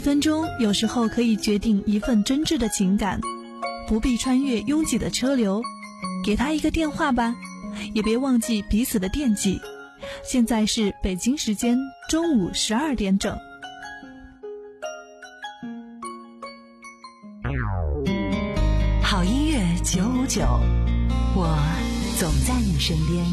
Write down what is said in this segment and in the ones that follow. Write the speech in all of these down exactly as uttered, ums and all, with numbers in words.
分钟有时候可以决定一份真挚的情感，不必穿越拥挤的车流，给他一个电话吧，也别忘记彼此的惦记。现在是北京时间中午十二点整。 好音乐九五九，我总在你身边。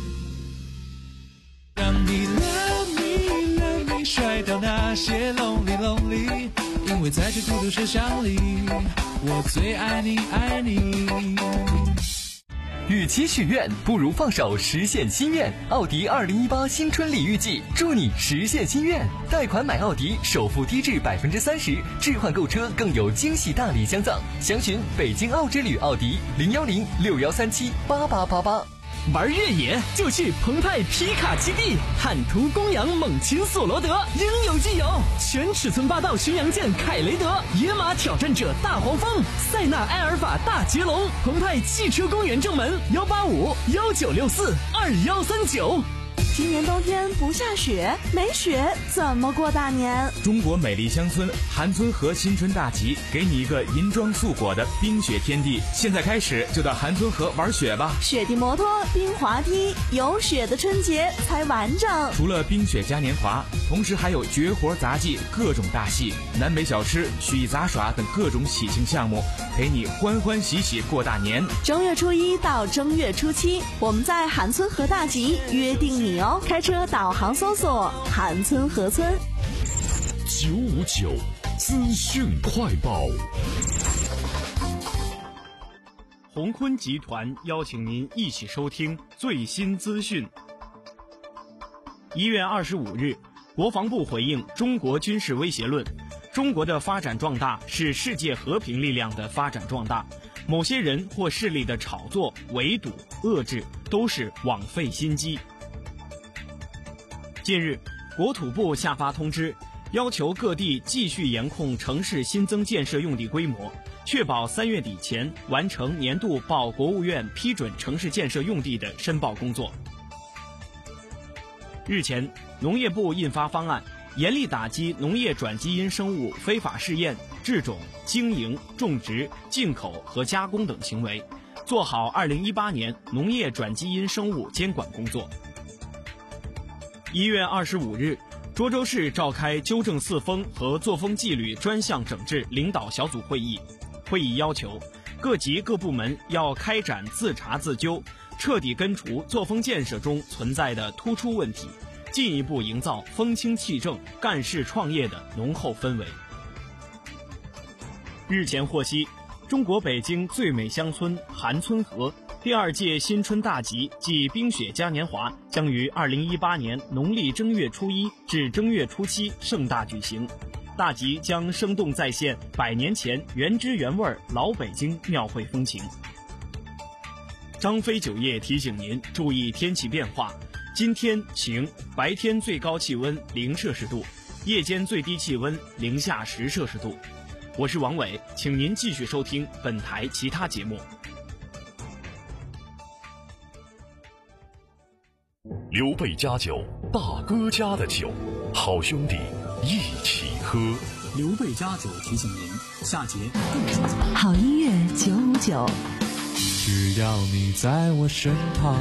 让你 love me love me 甩掉那些 lonely lonely， 因为在这孤独车厢里，我最爱你爱你。 与其许愿，不如放手实现心愿。奥迪二零一八新春礼遇季，祝你实现心愿。贷款买奥迪，首付低至百分之三十，置换购车更有惊喜大礼相赠。详询北京奥之旅奥迪零幺零六幺三七八八八八。 玩越野就去澎湃皮卡基地，汉途公羊猛禽索罗德应有尽有，全尺寸霸道巡洋舰凯雷德，野马挑战者大黄蜂，塞纳埃尔法大捷龙。澎湃汽车公园正门幺八五幺九六四二幺三九。 今年冬天不下雪，没雪怎么过大年？ 中国美丽乡村韩村河新春大集，给你一个银装素裹的冰雪天地。现在开始就到韩村河玩雪吧！ 雪地摩托、冰滑梯，有雪的春节才完整。 除了冰雪嘉年华，同时还有绝活杂技、各种大戏、南北小吃、曲艺杂耍等各种喜庆项目，陪你欢欢喜喜过大年。 正月初一到正月初七，我们在韩村河大集约定你哦！开车导航搜索韩村河村。 九五九资讯快报。 鸿坤集团邀请您一起收听最新资讯。一月二十五日，国防部回应中国军事威胁论，中国的发展壮大是世界和平力量的发展壮大，某些人或势力的炒作、围堵、遏制都是枉费心机。近日，国土部下发通知，要求各地继续严控城市新增建设用地规模，确保三月底前完成年度报国务院批准城市建设用地的申报工作。日前，农业部印发方案，严厉打击农业转基因生物非法试验、制种、经营、种植、进口和加工等行为，做好二零一八年农业转基因生物监管工作。一月二十五日，涿州市召开纠正四风和作风纪律专项整治领导小组会议。会议要求，各级各部门要开展自查自纠，彻底根除作风建设中存在的突出问题，进一步营造风清气正、干事创业的浓厚氛围。日前获悉，中国北京最美乡村韩村河第二届新春大集暨冰雪嘉年华将于二零一八年农历正月初一至正月初七盛大举行。大集将生动再现百年前原汁原味老北京庙会风情。张飞酒业提醒您注意天气变化，今天晴，白天最高气温零摄氏度，夜间最低气温零下十摄氏度。我是王伟，请您继续收听本台其他节目。 刘备家酒，大哥家的酒，好兄弟一起喝。 刘备家酒提醒您，下节更精彩。 好音乐九五九， 只要你在我身旁。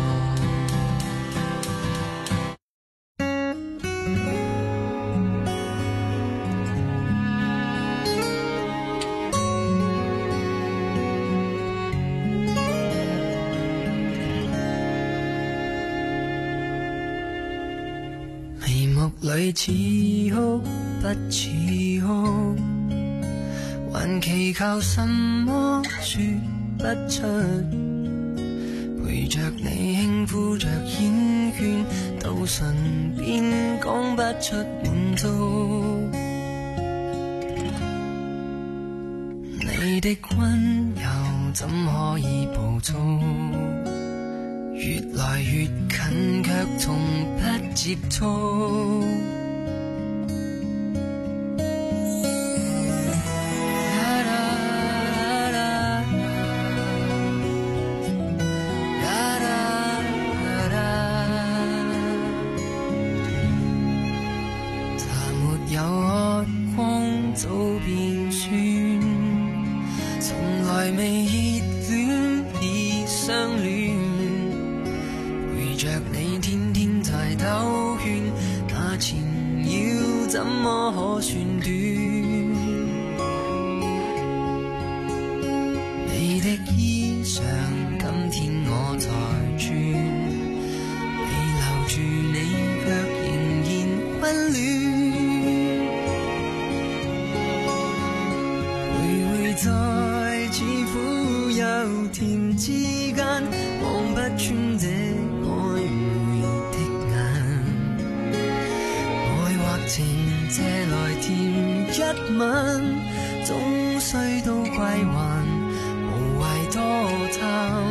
里似哭不似哭，還祈求什麼說不出，陪着你輕呼着繾圈，到唇邊講不出滿足。你的溫柔怎可以暴躁？越來越近，卻從不接觸。早怎麼可算短？你的衣裳，今天我才穿，未留住你卻仍然溫暖。回回在似苦又甜之間，望不穿這曖昧的眼。愛或情借來甜一吻，終須都歸還，無謂多貪。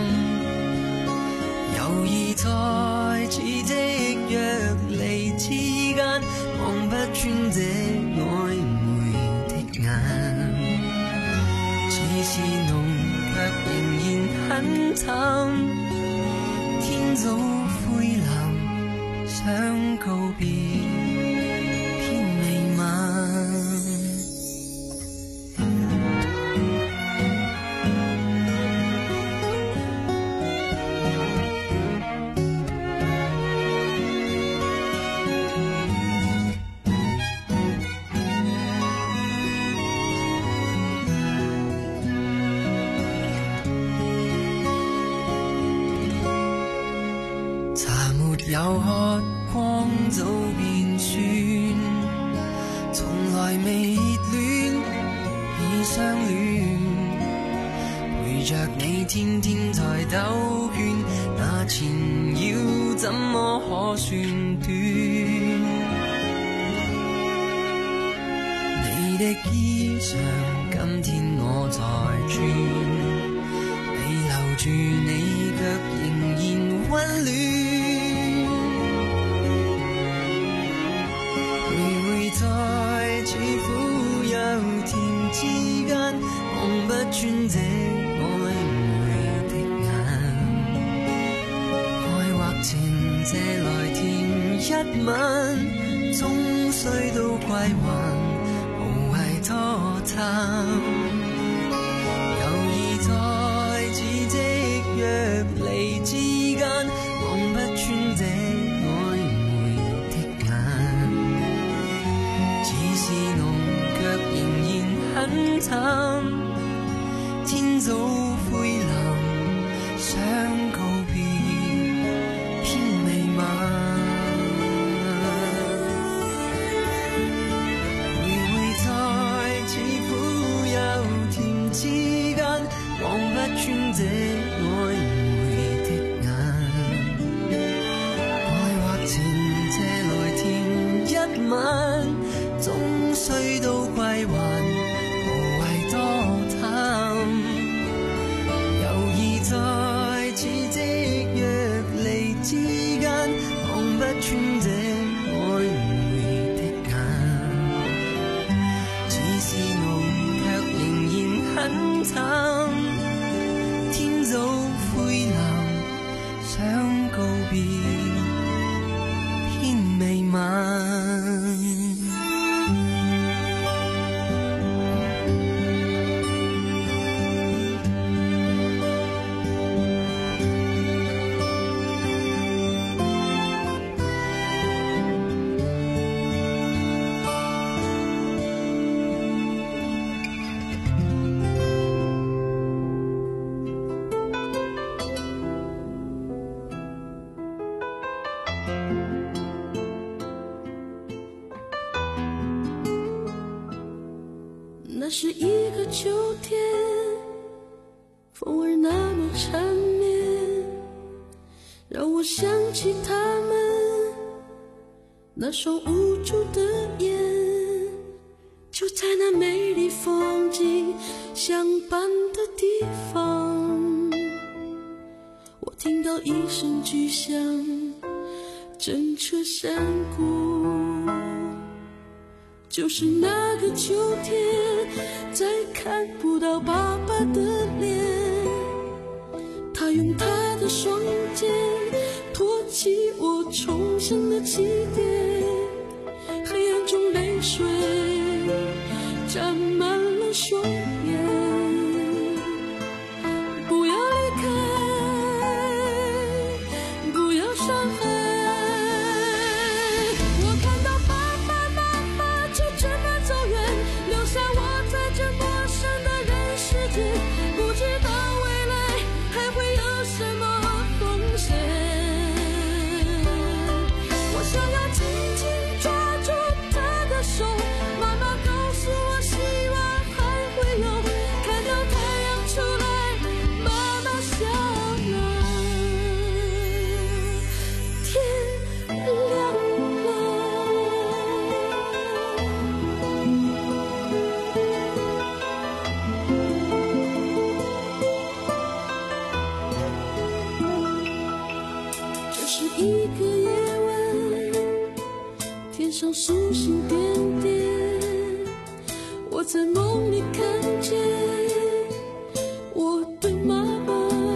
猶豫在似即若離之間，望不穿這曖昧的眼。似是濃卻仍然很淡，天早灰藍想告別偏未晚。有喝光早變酸，從來未熱戀已相戀，陪着你天天在兜圈，那纏繞怎麼可算短？你的衣裳，今天我在穿，未留住你卻仍然溫暖。在似苦又甜之間，望不穿這曖昧的眼。愛或情借來甜一吻，終須都歸還，無謂多貪。猶豫在似即若離之間，望不穿這曖昧的眼。是濃卻仍然很淡，天早灰藍想告別偏未晚。回回在似苦又甜之間，望不穿這曖昧的眼。愛或情借來甜一吻，終須都歸還，無謂多貪。猶豫在似即若離之間，望不穿這曖昧的眼。似是濃卻仍然很淡，天早灰藍想告別偏未晚。 那是一个秋天，风儿那么缠绵，让我想起他们那双无助的眼。就在那美丽风景相伴的地方，我听到一声巨响，震彻山谷。就是那个秋天，再看不到爸爸的脸，他用他的双肩托起我重生的起点，黑暗中泪水沾满了双眼。不要离开，不要伤害，我看到爸爸妈妈是一个夜晚，天上星星点点，我在梦里看见我的妈妈，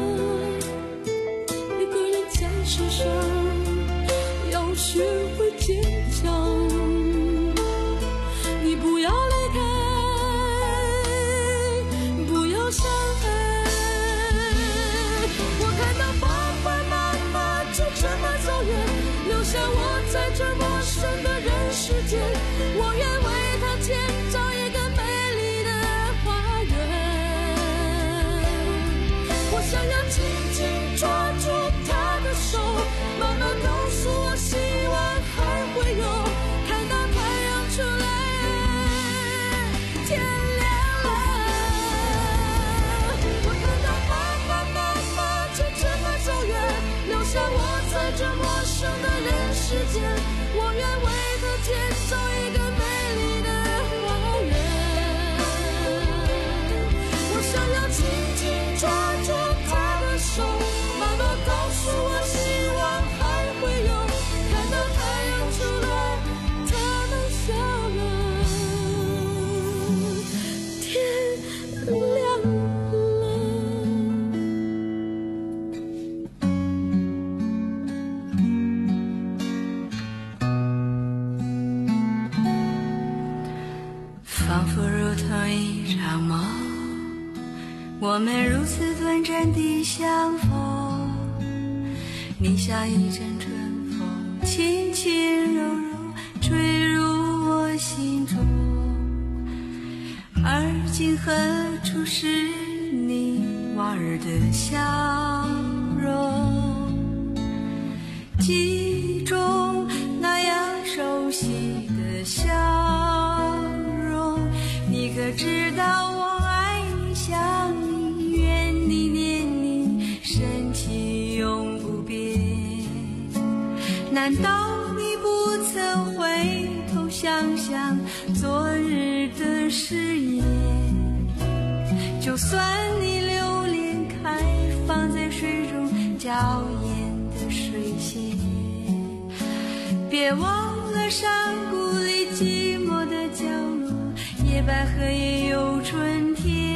一个人在世上要学会坚强。你不要离开，不要伤害。我看到爸爸妈妈就这么走远，留下我在这陌生的人世间。我愿为他建造一个美丽的花园。我想要紧紧抓住他的手，妈妈告诉我希望还会有，看到太阳出来，天亮了。我看到爸爸妈妈就这么走远，留下我在这陌生的人世间。我愿为他建造一个美丽的花园。我想要紧紧抓住他的手，妈妈告诉我希望还会有，看到太阳出来，他们笑了，天亮了。 仿佛如同一场梦，我们如此短暂地相逢。你像一阵春风，轻轻柔柔吹入我心中。而今何处是你往日的笑容？记忆中那样熟悉的笑容，你可知道我爱你想你，愿你念你，深情永不变。难道你不曾回头想想昨日的誓言？就算你留恋开放在水中娇艳的水仙，别忘了山谷里寂寞的角落，野百合也有春天。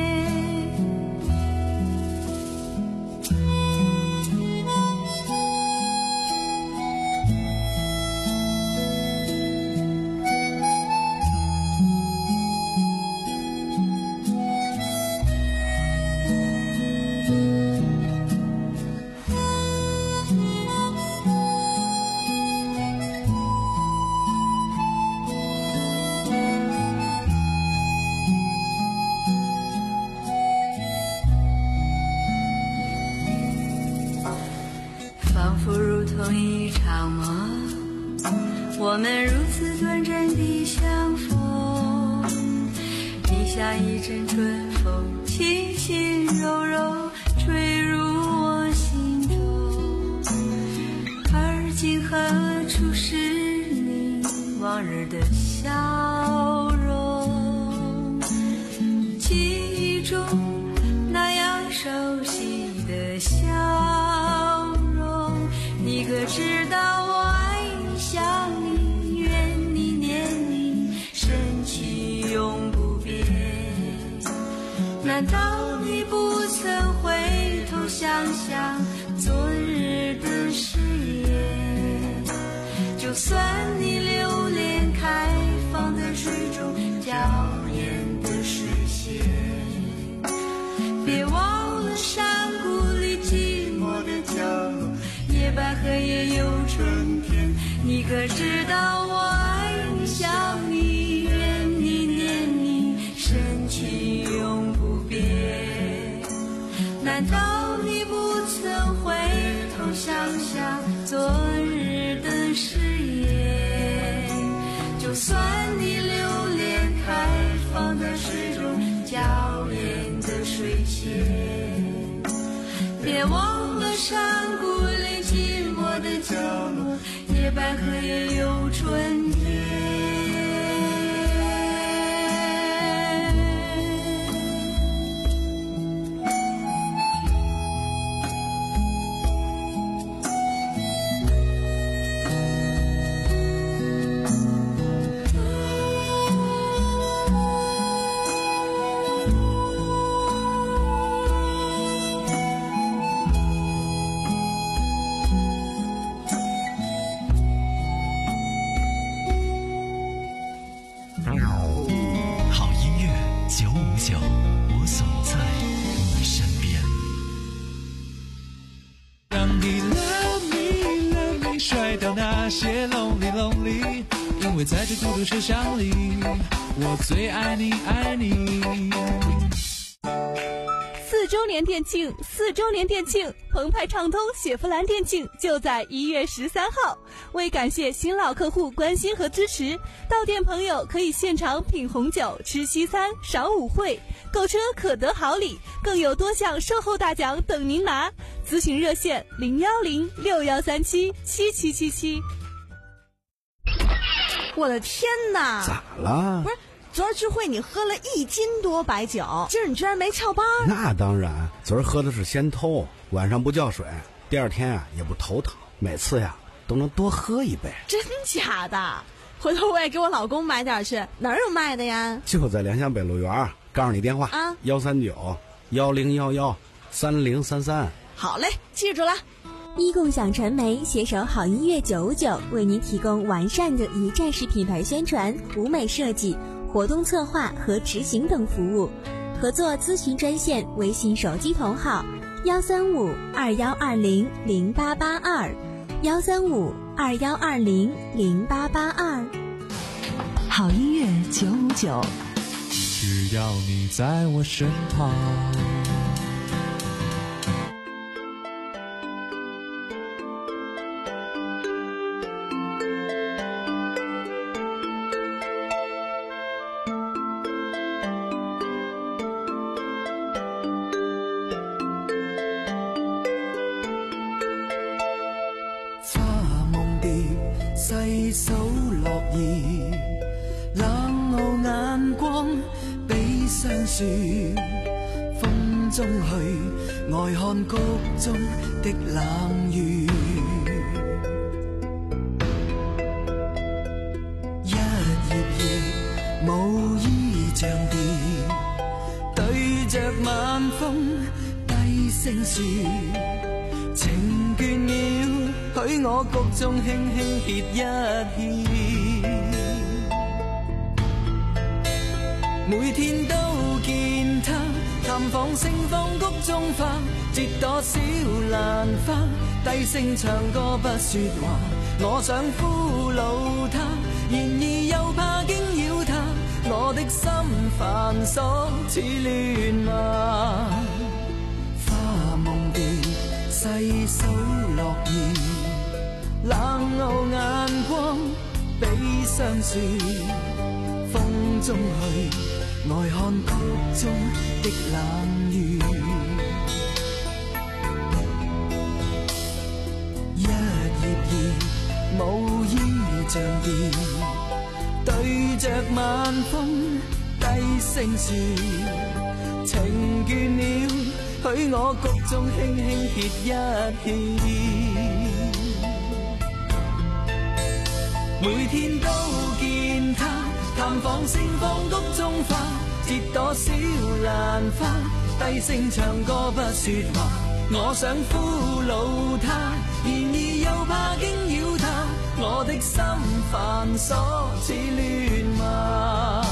仿佛如同一场梦，我们如此短暂地相逢。你像一阵春风，轻轻柔柔吹入我心中。而今何处是你往日的笑容？记忆中那样熟悉的笑容，你可知道我爱你想你，愿你念你，深情永不变。难道你不曾回头想想昨日的誓言？就算你留恋开放在水中娇艳的水仙，别忘了山谷里寂寞的角落，野百合也有春天。你可知道我爱你想你，愿你念你，深情永不变。难道你不曾回头想想昨日的誓言？就算你留恋开放在水中娇艳的水仙，别忘了山谷里寂寞的角落，野百合也有春天。 为在这孤独设想里，我最爱你爱你。 四周年店庆，四周年店庆，澎湃畅通雪佛兰店庆就在一月十三号。为感谢新老客户关心和支持，到店朋友可以现场品红酒、吃西餐、赏舞会，购车可得好礼，更有多项售后大奖等您拿。咨询热线零幺零六幺三七七七七七。 我的天哪！ 咋了？ 不是。昨儿聚会你喝了一斤多白酒，今儿你居然没翘班？ 那当然，昨儿喝的是仙偷，晚上不叫水，第二天啊也不头疼，每次呀都能多喝一杯。 真假的？回头我也给我老公买点去，哪儿有卖的呀？ 就在良乡北路园，告诉你电话啊，幺三九幺零幺幺三零三三。 好嘞，记住了。 一共享传媒携手好音乐九五九，为您提供完善的一站式品牌宣传、舞美设计、活动策划和执行等服务。合作咨询专线：微信手机同号幺三五二幺二零零八八二幺三五二幺二零零八八二。 好音乐九五九， 只要你在我身旁。 細數落葉，冷傲眼光比霜雪，風中去呆看谷中的冷雨，一葉葉無依像蝶，對着晚風低聲說，情倦了許我谷中輕輕歇一歇，每天都見他探訪盛放谷中花，折朵小蘭花，低聲唱歌不說話，我想俘虜他，然而又怕驚擾他，我的心煩瑣似亂麻，花夢地細數落葉，冷傲眼光比霜雪，風中去呆看谷中的冷雨，一葉葉無依像蝶，對着晚風低聲說，情倦了許我谷中輕輕歇一歇，每天都見他探訪盛放谷中花，折朵小蘭花，低聲唱歌不說話，我想俘虜他，然而又怕驚擾他，我的心煩瑣似亂麻。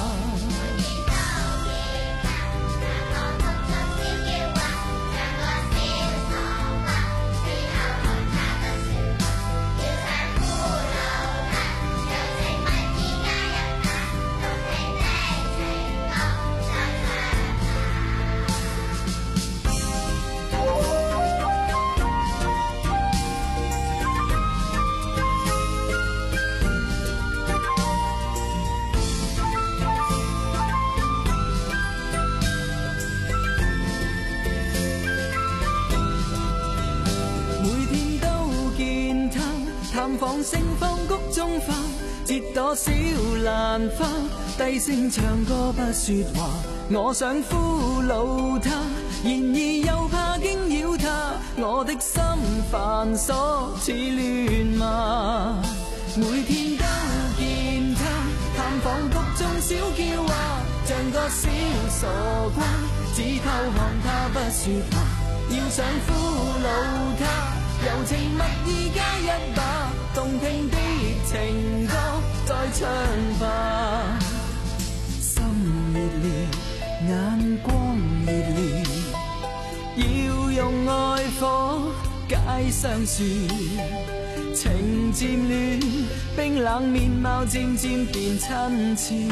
探訪盛放谷中花，折朵小蘭花，低聲唱歌不說話，我想俘虜他，然而又怕驚擾他，我的心煩瑣似亂麻，每天都見他探訪谷中小嬌娃，像個小傻瓜，只偷看他不說話，要想俘虜他，柔情蜜意加一把，動聽的情歌再唱吧，心熱烈，眼光熱烈，要用愛火解霜雪， 情漸亂，冰冷面貌漸漸變親切。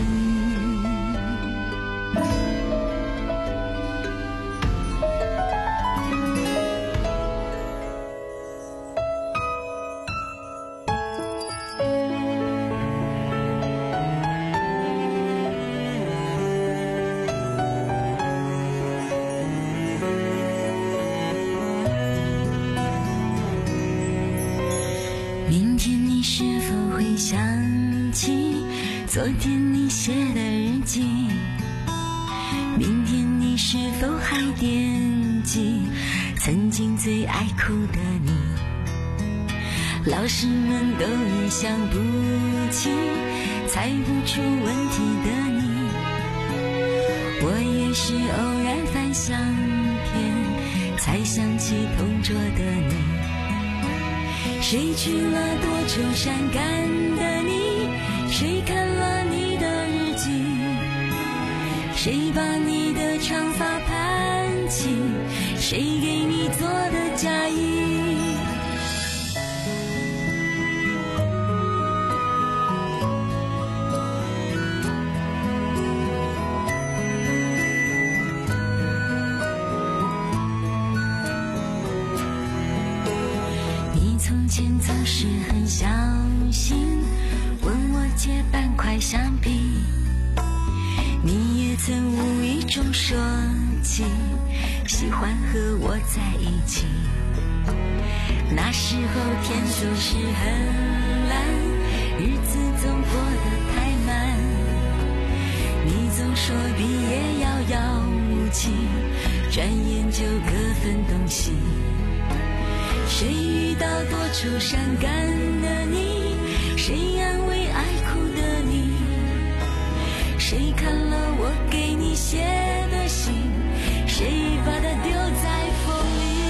明天你是否会想起昨天你写的日记？明天你是否还惦记曾经最爱哭的你？老师们都已想不起猜不出问题的你，我也是偶然翻相片才想起同桌的你。谁去了多愁善感的你？谁看了你的日记？谁把你的长发盘起？谁给你做的嫁衣？从前总是很小心问我借半块橡皮，你也曾无意中说起喜欢和我在一起。那时候天总是很蓝，日子总过得太慢，你总说毕业遥遥无期，转眼就各分东西。谁遇到多愁善感的你？谁安慰爱哭的你？谁看了我给你写的信？谁把它丢在风里？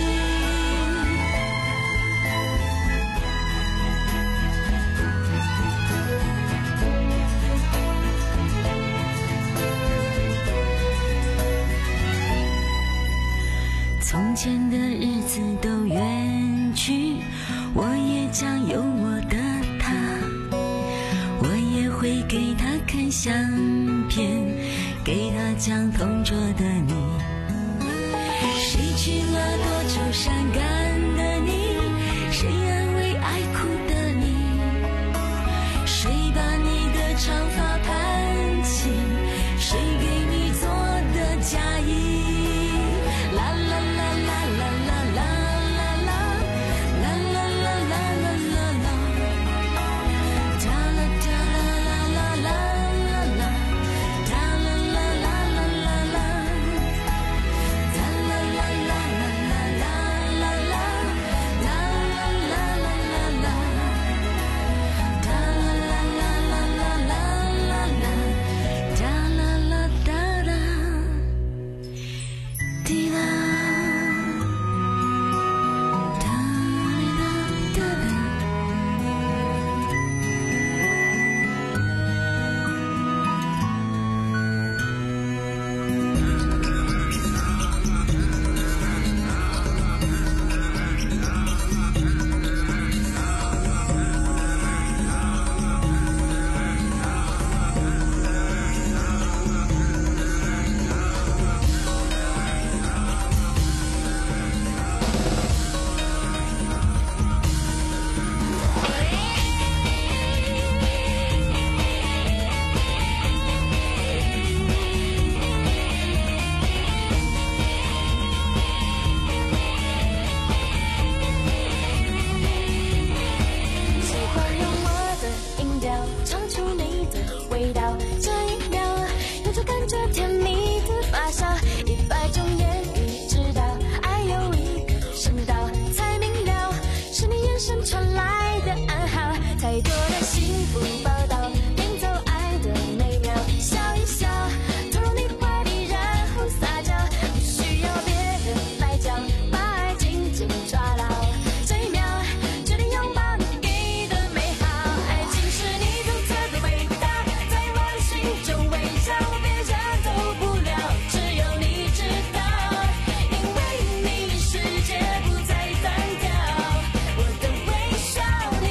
从前的日子都远去，我也将有我的他，我也会给他看相片，给他讲同桌的你。谁去了多愁善感的你？谁安慰爱哭的你？谁把你的长发盘起？谁给你做的嫁衣？啦啦啦啦啦啦啦啦啦啦啦啦啦啦啦，哒啦哒啦啦啦啦啦，哒啦啦啦啦啦啦，哒啦啦啦啦啦啦啦啦，啦啦啦啦啦啦，哒啦啦啦啦啦啦啦啦，哒啦啦哒啦，滴啦。 世界不再单调，我的微笑。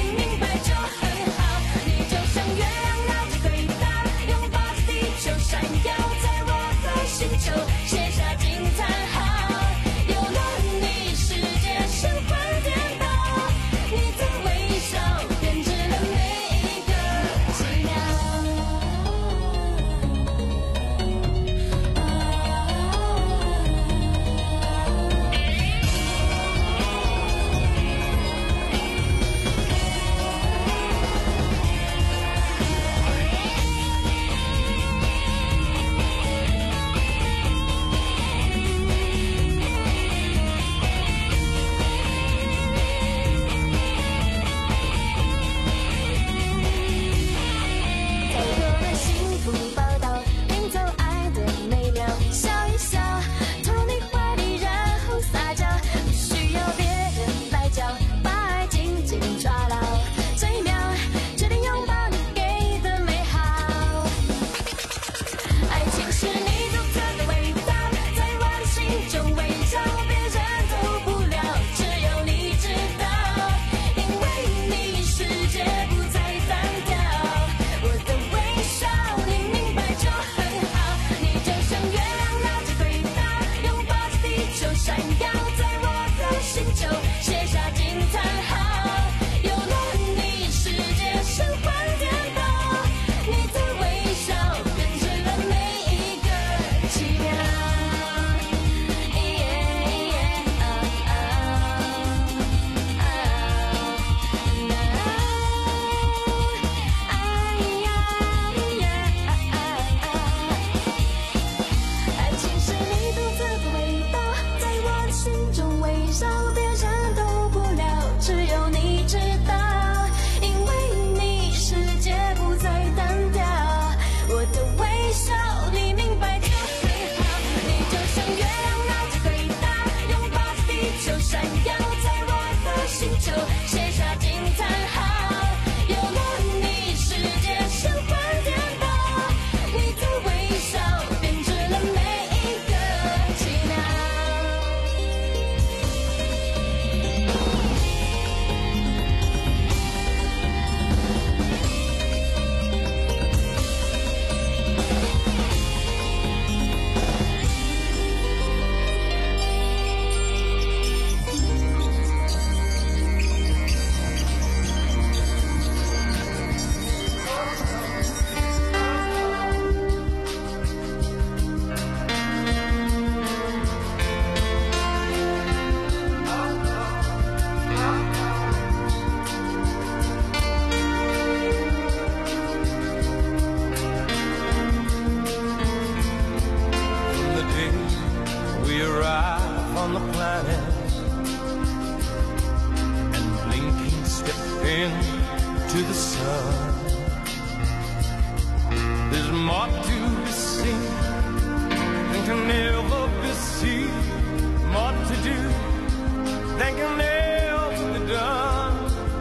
into the sun. There's more to be seen than can never be seen, more to do than can never be done.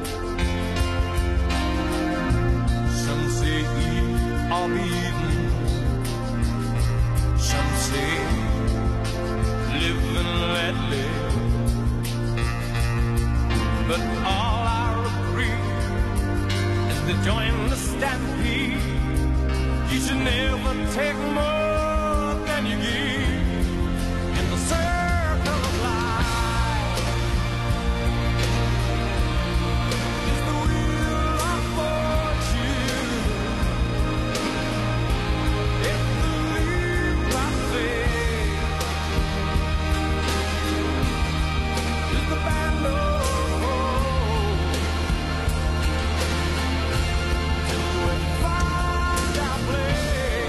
Some say eat or be eaten, some say live and let live, but all I agree is to join the stampede. You should never take more than you give in the circle of life. It's the wheel of fortune. If the leap by faith is the band of hope, till we find our place.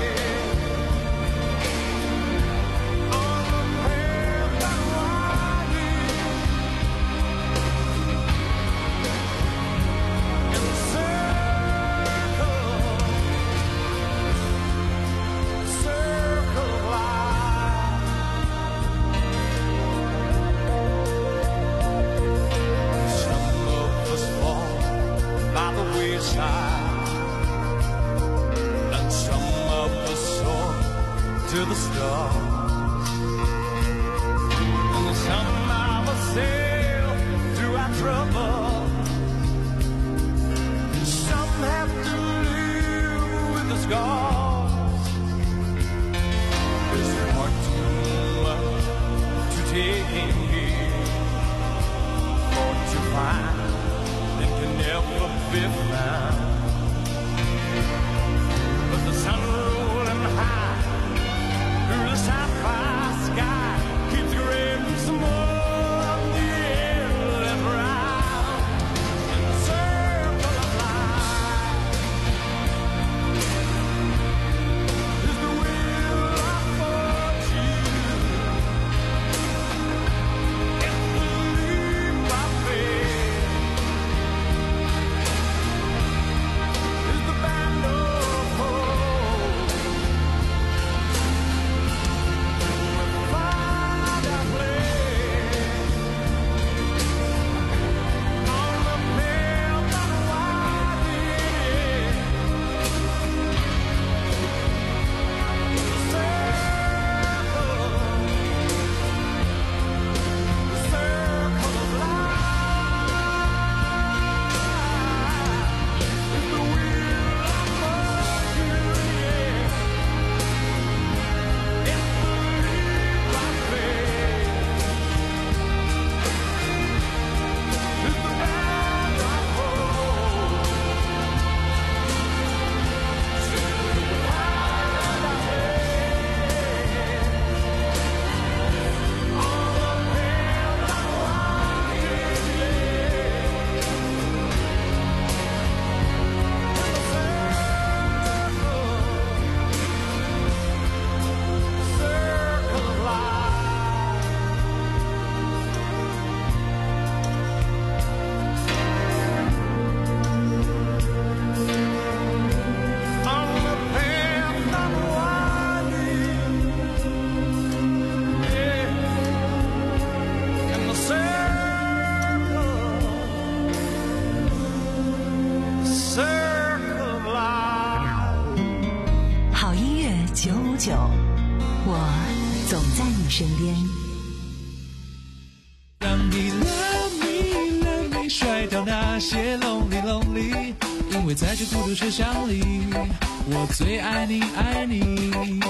And some of us soar to the stars, and some of us sail through our trouble. Some have to live with the scars. There's far too much to take in here, for to find that can never be found. But the sun rolling high through the sapphire sky keeps grading some more of the endless ride in the circle of life. Is the wheel of fortune. It's the leap of faith. Is the band of hope. Find our place on the pale but winding circle, the circle of life. Is the wheel of fortune, yeah. It's the leap of faith. Is the band of hope. Till we find our place on the pale but winding circle of life. On the path I'm winding, yeah, in the circle, circle of life. 好音乐九五九，我总在你身边。 让你 love me love me 甩掉那些 lonely lonely， 因为在这孤独车厢里，我最爱你爱你。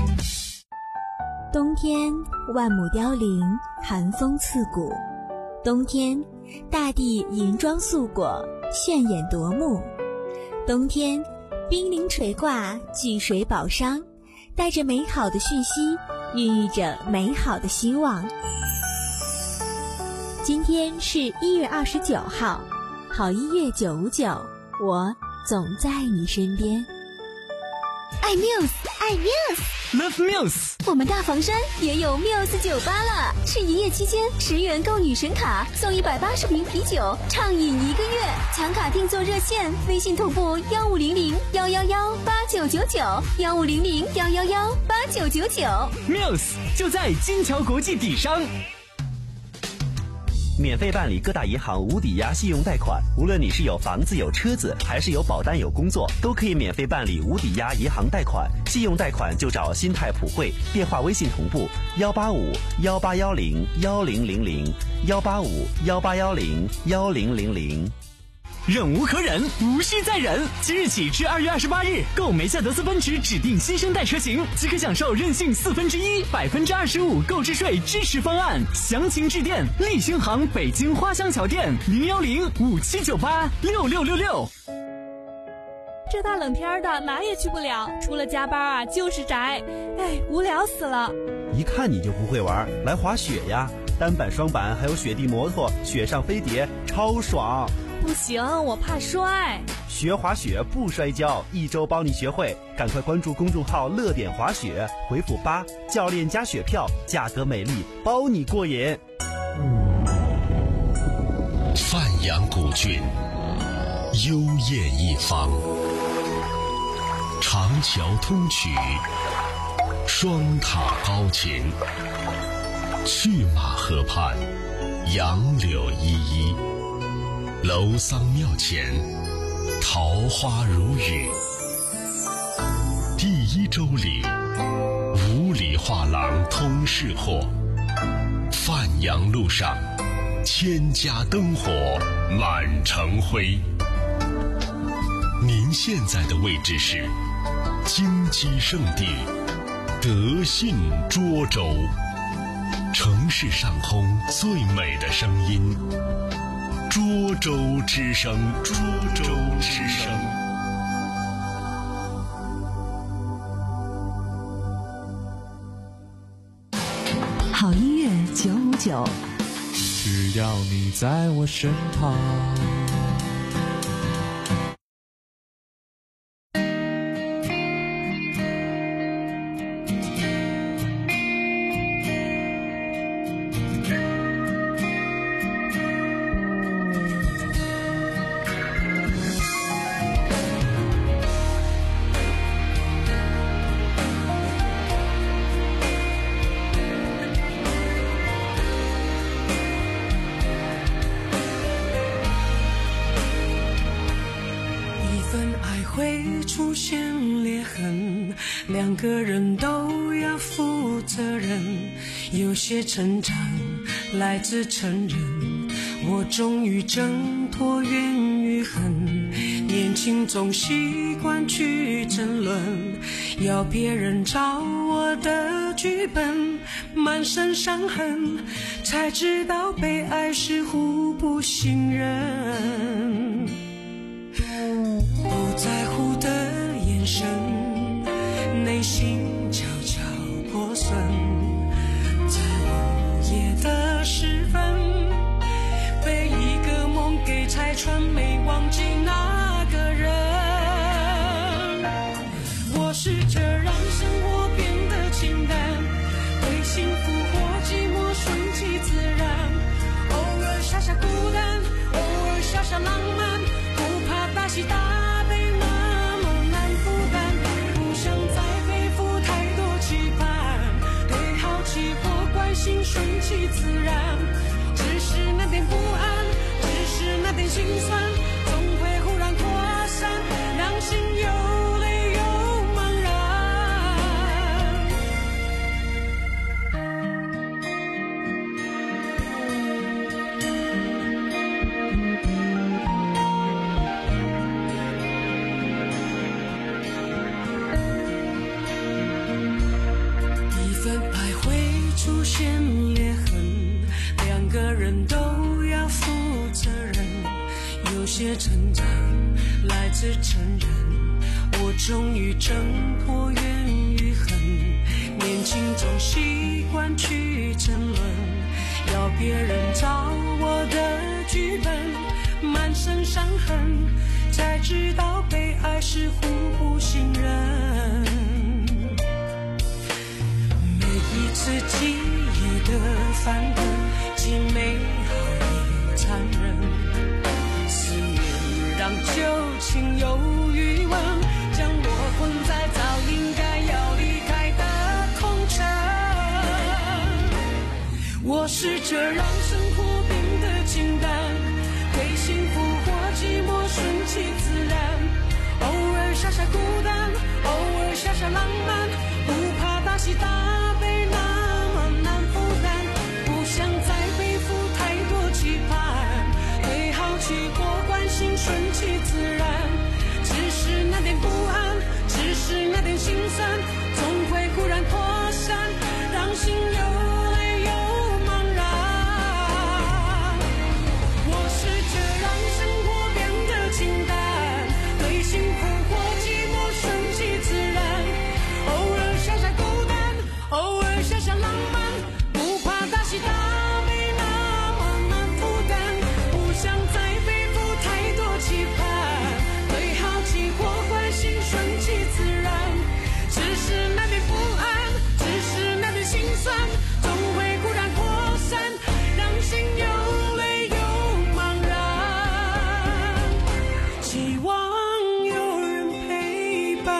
冬天万亩凋零，寒风刺骨。冬天大地银装素裹，炫眼夺目。冬天冰凌垂挂，巨水宝商，带着美好的讯息，孕育着美好的希望。今天是一月二十九号，好音乐九五九，我总在你身边。 爱 Muse， 爱 Muse，Love Muse。 我们大房山也有 Muse 酒吧了，是一夜期间十元购女神卡，送一百八十瓶啤酒，畅饮一个月。抢卡定做热线，微信同步幺五零零幺幺幺八九九九，幺五零零幺幺幺八九九九。 Muse 就在金桥国际底商。 免费办理各大银行无抵押信用贷款，无论你是有房子有车子，还是有保单有工作，都可以免费办理无抵押银行贷款。信用贷款就找新泰普惠，电话微信同步幺八五幺八幺零幺零零零幺八五幺八幺零幺零零零。 忍无可忍，无需再忍。即日起至二月二十八日，购梅赛德斯奔驰指定新生代车型，即可享受任性四分之一、百分之二十五购置税支持方案。详情致电立新行北京花乡桥店零幺零五七九八六六六六。 这大冷天的哪也去不了，除了加班啊就是宅，哎，无聊死了。 一看你就不会玩，来滑雪呀！单板、双板还有雪地摩托、雪上飞碟，超爽。 不行，我怕摔。 学滑雪不摔跤，一周帮你学会。赶快关注公众号乐点滑雪，回复八教练加雪票，价格美丽，包你过瘾。 范阳古郡，幽艳一方，长桥通衢，双塔高擎，去马河畔，杨柳依依。楼桑庙前，桃花如雨。第一周里，五里画廊通市货。范阳路上，千家灯火满城辉。您现在的位置是金鸡圣地德信涿州，城市上空最美的声音。涿州之声，涿州之声。 好音乐九五九， 只要你在我身旁。 会出现裂痕，两个人都要负责任。有些成长来自承认，我终于挣脱怨与恨。年轻总习惯去争论，要别人照我的剧本，满身伤痕，才知道被爱是互不信任。不在乎的眼神，内心悄悄破损，在午夜的时分，被一个梦给拆穿，没忘记那个人。我试着让生活变得清淡，对幸福或寂寞顺其自然，偶尔傻傻孤单，偶尔小小浪漫，不怕大喜大心顺其自然，只是那点不安，只是那点心酸，总会忽然扩散，让心又累又茫然。一份爱会出现裂痕，两个人都要负责任。有些成长来自承认，我终于挣脱怨与恨。年轻总习惯去争论，要别人照我的剧本，满身伤痕， 才知道被爱是互不信任。每一次记忆的翻腾，既美好也残忍。思念让旧情有余温，将我困在早应该要离开的空城。我试着让生活变得简单，对幸福或寂寞顺其自然，偶尔傻傻孤单，偶尔傻傻浪漫，不怕大喜大悲那么难负担，不想再背负太多期盼，对好奇或关心顺其自然，只是那点不安，只是那点心酸，总会忽然扩散，让心有泪又茫然。我试着让生活变得清淡，对幸福或寂寞顺其自然，偶尔傻傻孤单，偶尔傻傻浪漫，不怕大喜大悲那么难负担，不想再背负太多期盼，对好奇或关心顺其自然，只是那点不安，只是那点心酸，总会忽然扩散，让心有泪又茫然，希望有人陪伴。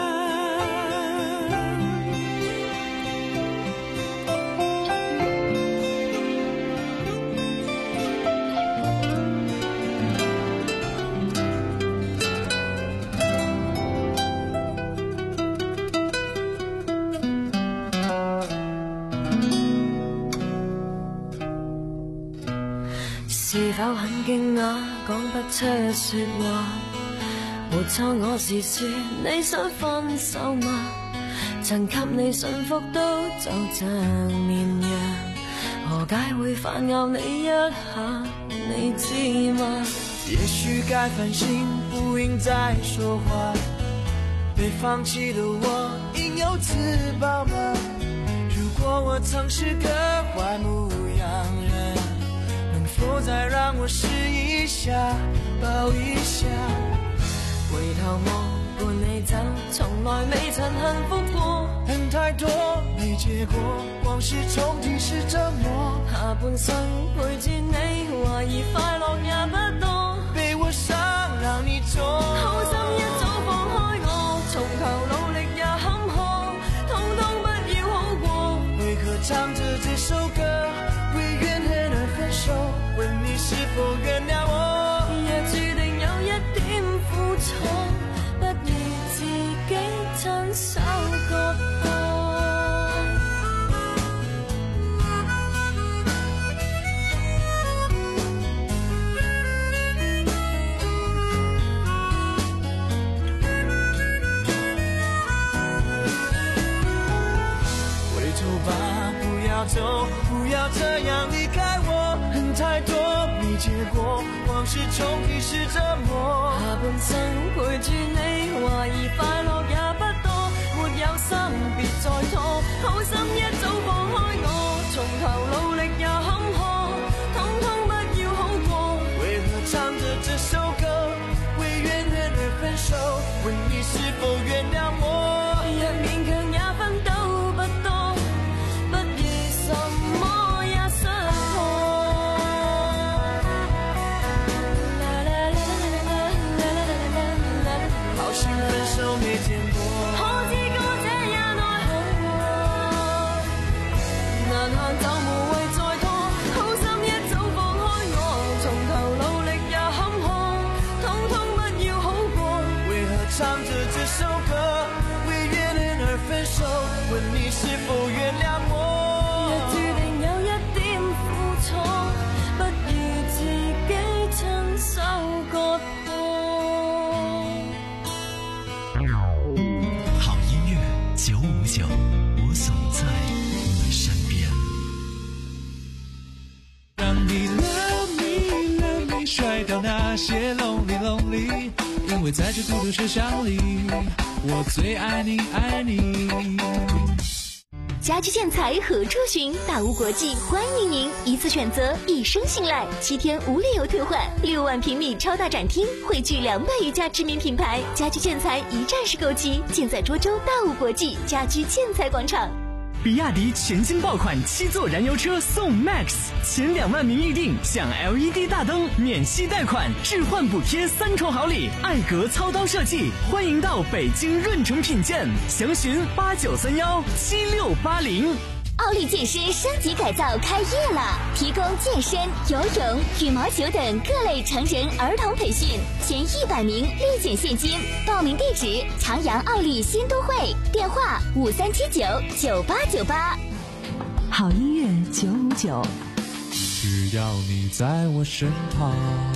是否很驚訝，講不出說話？沒錯，我是說你想分手嗎？曾給你幸福都就像綿羊，何解會反咬你一下？你知嗎？ 也許該反省，不應再說話。被放棄的我，應有自保嗎？如果我曾是個壞牧羊人，能否再讓我試一下，抱一下？ 回頭望伴你走，從來未曾幸福過， 恨太多沒結果，往事重提是折磨。 下半生陪住你，懷疑快樂也不多， 被我傷讓你痛， 好心一早放開我，從頭努力也坎坷，通通不要好過。 為何唱着這首歌，為怨恨而分手？問你是否原諒我？ 若注定有一點苦楚，不如自己親手割破。 回頭吧，不要走，不要這樣離開我，恨太多沒結果，往事重提是折磨。 下半生陪住你，懷疑快樂也不多，沒有心別再拖，好心一早放開我，從頭努力也坎坷，通通不要好過。 為何唱着這首歌，為怨恨而分手？問你是否原諒我？ 若勉強也分都不多，不如什麼也失破。 好心分手沒見過， 可知歌者也奈何，難行就無謂再拖，好心一早放開我，從頭努力也坎坷，通通不要好過。 為何唱着這首歌，為怨恨而分手？問你是否原諒我？ 若注定有一點苦楚，不如自己親手割破。 好音樂九五九，我總在你身邊。 讓你 love me love me 甩掉那些 lonely lonely， 因為在這孤獨車廂裡，我最愛你愛你。 家居建材何处寻？大屋国际欢迎您，一次选择，一生信赖，七天无理由退换，六万平米超大展厅，汇聚两百余家知名品牌，家居建材一站式购齐，建在涿州大屋国际家居建材广场。 比亚迪全新爆款七座燃油车送 Max， 前两万名预定享 L E D 大灯，免息贷款，置换补贴三重好礼，艾格操刀设计，欢迎到北京润城品鉴，详询八九三幺七六八零。 奥利健身升级改造开业了，提供健身、游泳、羽毛球等各类成人儿童培训，前一百名立减现金。报名地址：长阳奥利新都会，电话五三七九九八九八。 好音乐九五九， 只要你在我身旁。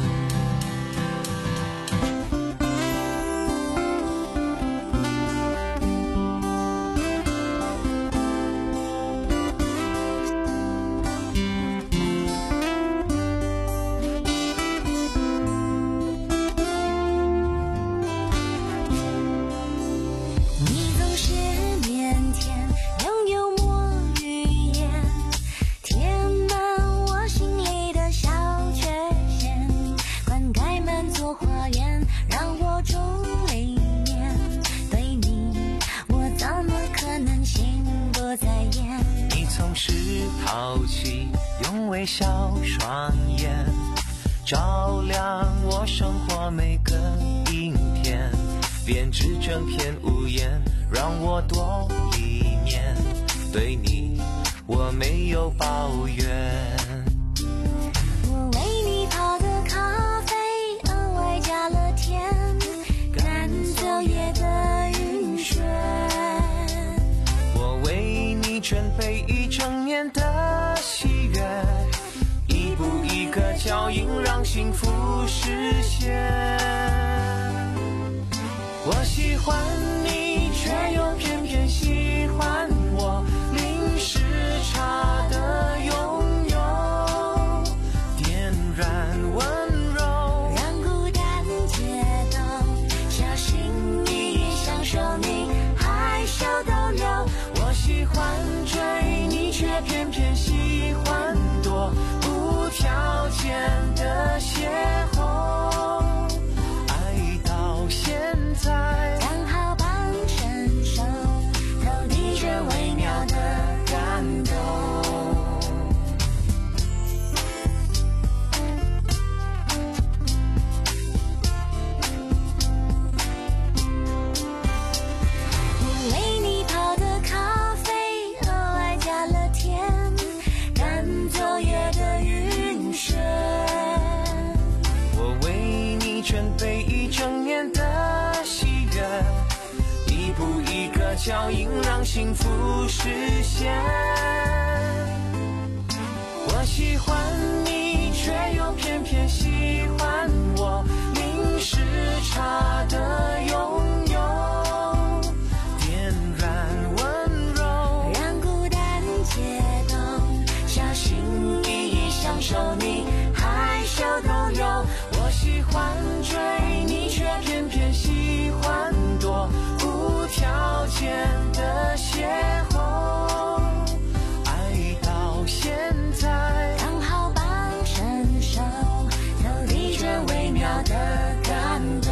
淘气，用微笑双眼照亮我生活每个阴天，编织整片屋檐，让我多一年。对你，我没有抱怨。 我为你泡的咖啡，额外加了甜，赶走夜的晕眩。 我为你准备一整年的喜悦，一步一个脚印让幸福实现。我喜欢你，却又偏偏喜欢我，零时差的拥有，点燃温柔， 让孤单解冻，小心翼翼享受你害羞逗留。 我喜欢追你，却偏偏喜欢躲，无条件的邂逅，爱到现在刚好帮成熟，透底却微妙的感动。我为你泡的咖啡，额外加了甜，赶走夜的晕眩。 我为你准备一整年的喜悦，一步一个脚印让幸福实现。我喜欢你，却又偏偏喜欢我，零时差的拥有，点燃温柔， 让孤单解冻，小心翼翼享受你害羞逗留。 我喜欢追你，却偏偏喜欢躲，无条件的邂逅，爱到现在刚好帮成熟，透底却微妙的感动。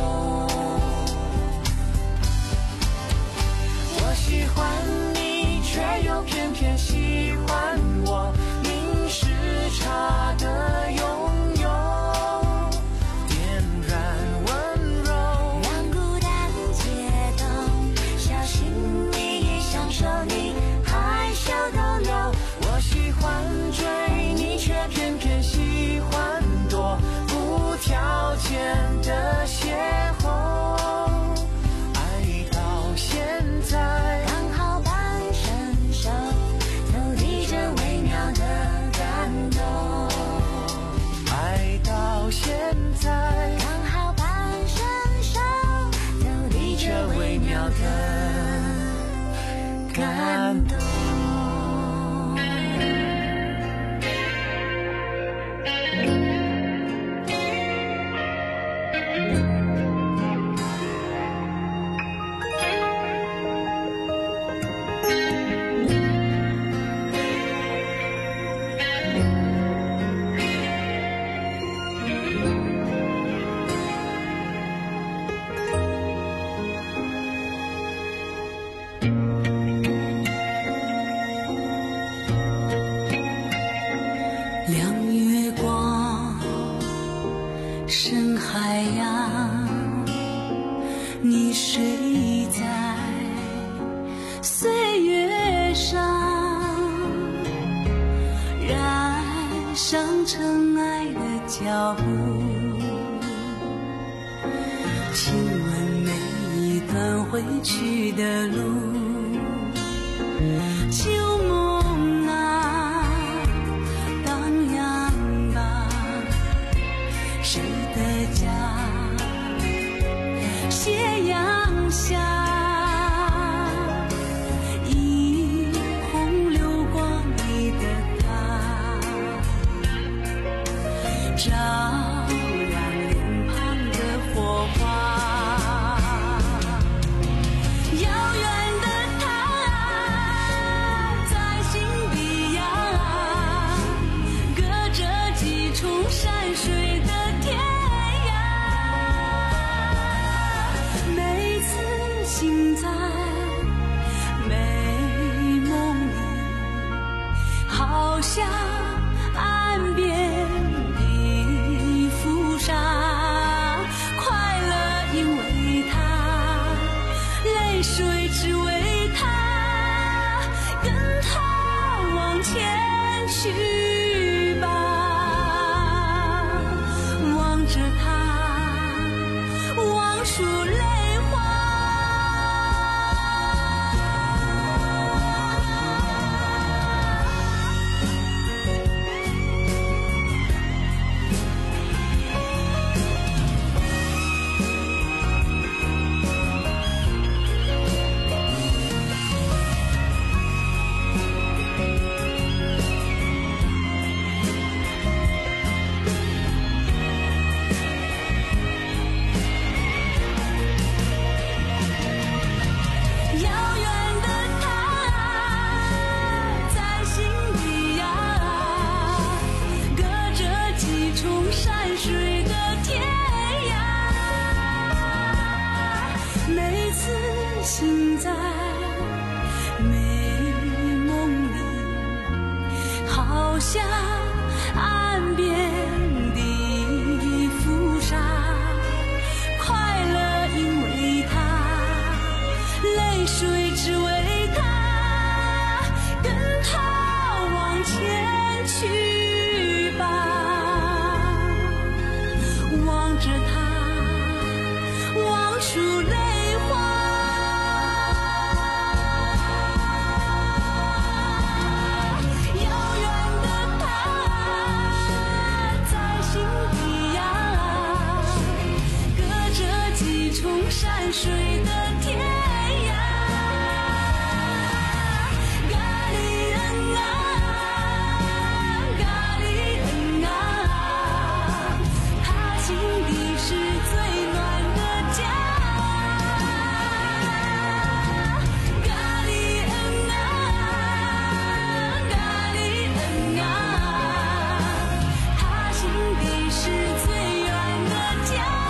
我喜欢你，却又偏偏喜欢我，零时差的拥有，点燃温柔， 让孤单解冻，小心翼翼享受你害羞逗留。 我喜欢追你，却偏偏喜欢躲，无条件的邂逅，爱到现在刚好帮成熟，透底却微妙的感动。 爱到现在刚好帮成熟，透底却微妙的感动。 上尘埃的脚步。请问每一段回去的路，旧梦啊荡漾吧，谁的家斜阳下，一红流光里的他，照亮脸庞的火花。遥远的他在心底呀，隔着几重山水的天涯，每次醒在美梦里，好像岸边的浮沙，快乐因为他，泪水只为他，跟他往前去吧，望着他，望出泪花。遥远的他在心底呀，隔着几重山水的天涯，每次醒在美梦里，好像岸边的浮沙，快乐因为他，泪水只为他，跟他往前去吧，望着他，望出泪花。遥远的他在心底呀，隔着几重山水的天涯，咖喱恩啊，咖喱恩啊，他心底是最暖的家。咖喱恩啊，咖喱恩啊，他心底是最远的家。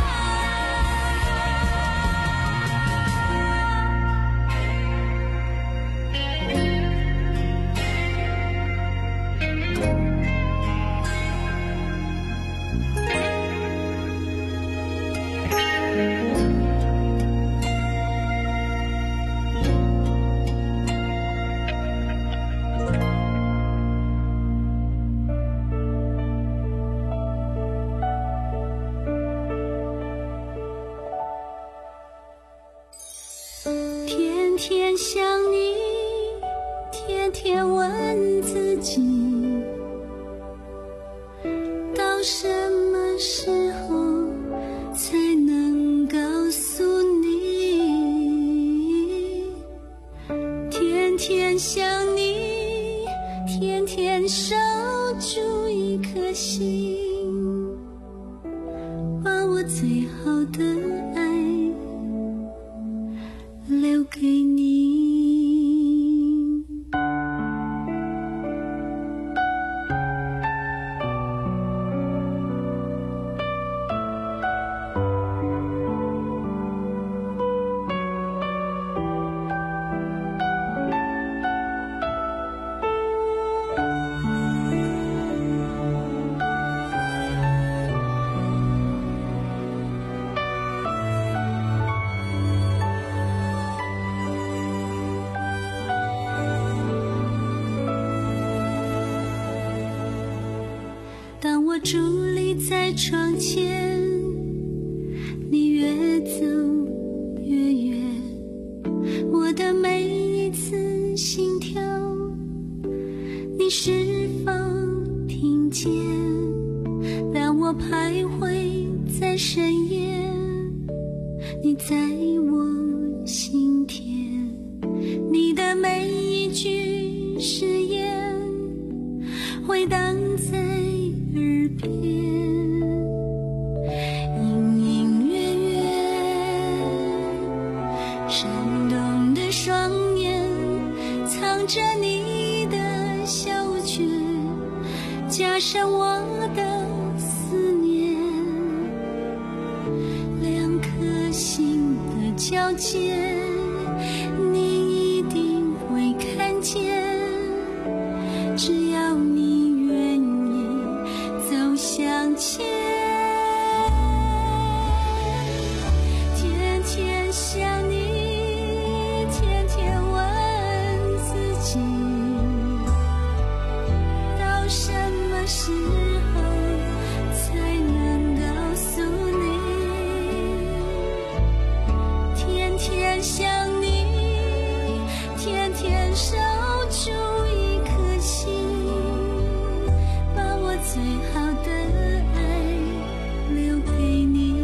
天天想你，天天问自己，到什么时候才能告诉你？天天想你，天天守住一颗心，把我最好的爱留给你。 伫立在窗前，你越走越远，我的每一次心跳，你是否听见？当我徘徊在深夜，你在我心田，你的每一句誓言回荡在耳边，隐隐约约，闪动的双眼藏着你的小诀，加上我的思念，两颗心的交界，你一定会看见，只要你愿意走向前。天天想你，天天问自己，到什么时候才能告诉你？天天想你，天天守住一颗心，把我最好的爱留给你。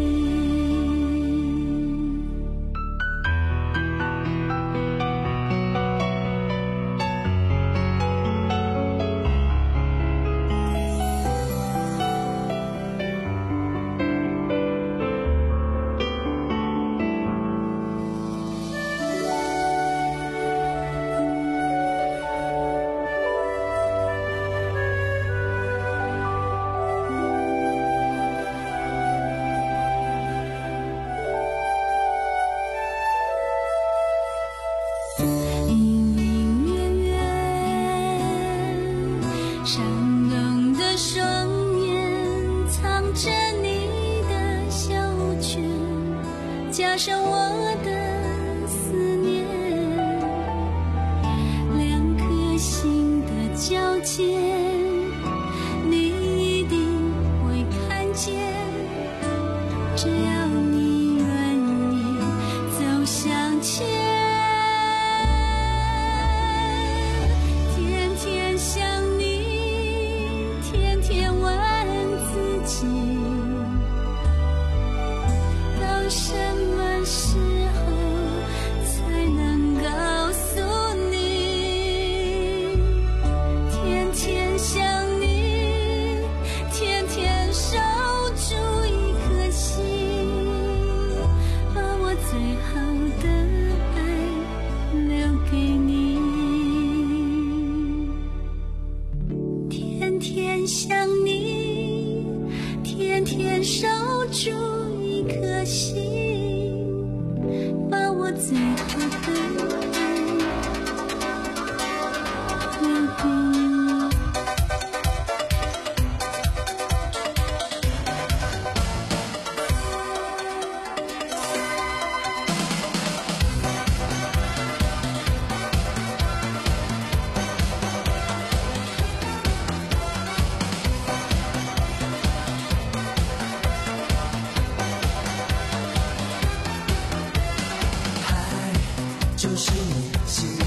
隐隐约约，闪动的双眼藏着你的小圈，加上我的思念，两颗心的交界，你一定会看见，只要你愿意走向前。天天想你，天天问自己，到什么时候才能告诉你？天天想你，天天守住一颗心，把我最好的爱留给你。天天想你，天天守住一颗心，把我最好的爱留给你。 就是你，喜